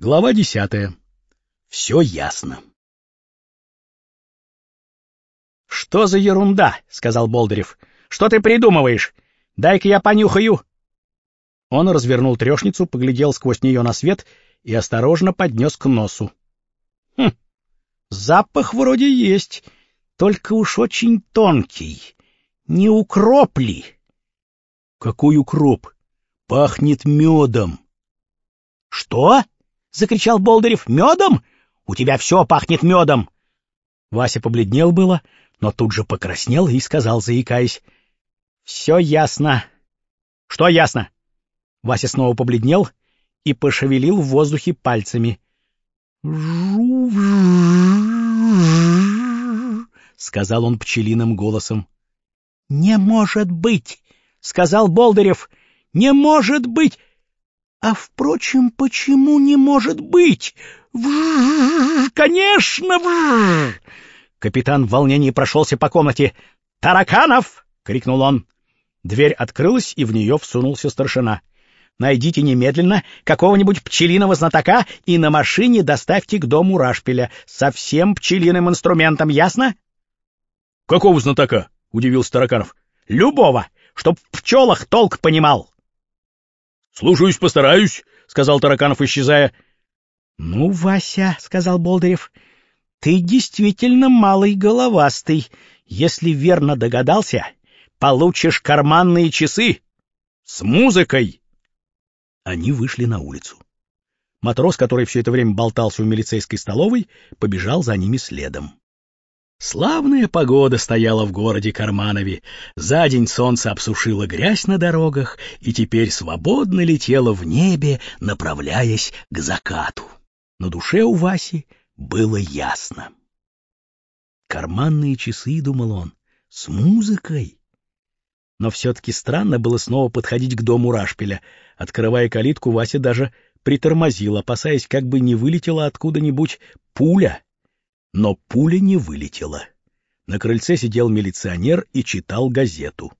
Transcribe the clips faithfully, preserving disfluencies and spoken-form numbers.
Глава десятая. Все ясно. «Что за ерунда?» — сказал Болдырев. «Что ты придумываешь? Дай-ка я понюхаю». Он развернул трешницу, поглядел сквозь нее на свет и осторожно поднес к носу. «Хм, запах вроде есть, только уж очень тонкий. Не укроп ли?» «Какой укроп? Пахнет медом». «Что?» — закричал Болдырев. «Медом? У тебя все пахнет медом!» Вася побледнел было, но тут же покраснел и сказал, заикаясь: «Все ясно». «Что ясно?» Вася снова побледнел и пошевелил в воздухе пальцами. «Жу-жу», — сказал он пчелиным голосом. «Не может быть!» — сказал Болдырев. «Не может быть! А, впрочем, почему не может быть? Вжжж, конечно, вжжж!» Капитан в волнении прошелся по комнате. «Тараканов!» — крикнул он. Дверь открылась, и в нее всунулся старшина. «Найдите немедленно какого-нибудь пчелиного знатока и на машине доставьте к дому Рашпиля со всем пчелиным инструментом, ясно?» «Какого знатока?» — удивился Тараканов. «Любого, чтоб в пчелах толк понимал». «Слушаюсь, постараюсь», — сказал Тараканов, исчезая. «Ну, Вася», — сказал Болдырев, — «ты действительно малый головастый. Если верно догадался, получишь карманные часы с музыкой». Они вышли на улицу. Матрос, который все это время болтался в милицейской столовой, побежал за ними следом. Славная погода стояла в городе Карманове. За день солнце обсушило грязь на дорогах и теперь свободно летело в небе, направляясь к закату. На душе у Васи было ясно. Карманные часы, думал он, с музыкой. Но все-таки странно было снова подходить к дому Рашпиля. Открывая калитку, Вася даже притормозил, опасаясь, как бы не вылетела откуда-нибудь пуля. Но пуля не вылетела. На крыльце сидел милиционер и читал газету.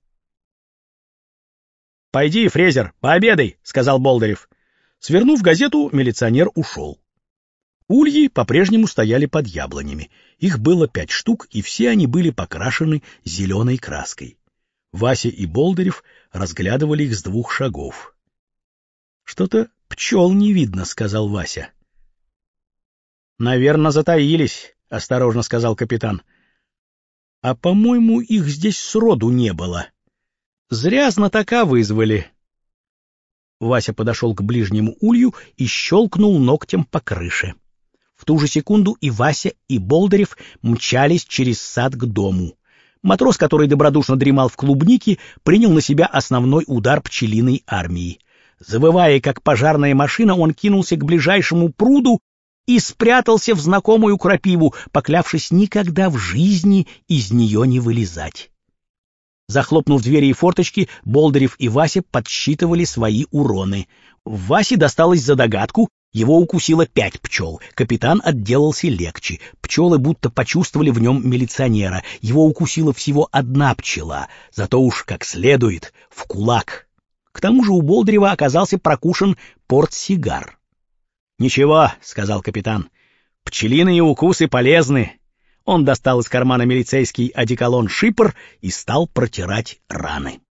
«Пойди, Фрезер, пообедай», — сказал Болдырев. Свернув газету, милиционер ушел. Ульи по-прежнему стояли под яблонями. Их было пять штук, и все они были покрашены зеленой краской. Вася и Болдырев разглядывали их с двух шагов. — Что-то пчел не видно, — сказал Вася. — Наверно, затаились, — осторожно сказал капитан. — А, по-моему, их здесь сроду не было. Зря знатока вызвали. Вася подошел к ближнему улью и щелкнул ногтем по крыше. В ту же секунду и Вася, и Болдырев мчались через сад к дому. Матрос, который добродушно дремал в клубнике, принял на себя основной удар пчелиной армии. Завывая, как пожарная машина, он кинулся к ближайшему пруду и спрятался в знакомую крапиву, поклявшись никогда в жизни из нее не вылезать. Захлопнув двери и форточки, Болдырев и Вася подсчитывали свои уроны. Васе досталось за догадку, его укусило пять пчел. Капитан отделался легче. Пчелы будто почувствовали в нем милиционера. Его укусила всего одна пчела, зато уж как следует, в кулак. К тому же у Болдырева оказался прокушен портсигар. — Ничего, — сказал капитан, — пчелиные укусы полезны. Он достал из кармана милицейский одеколон «Шипр» и стал протирать раны.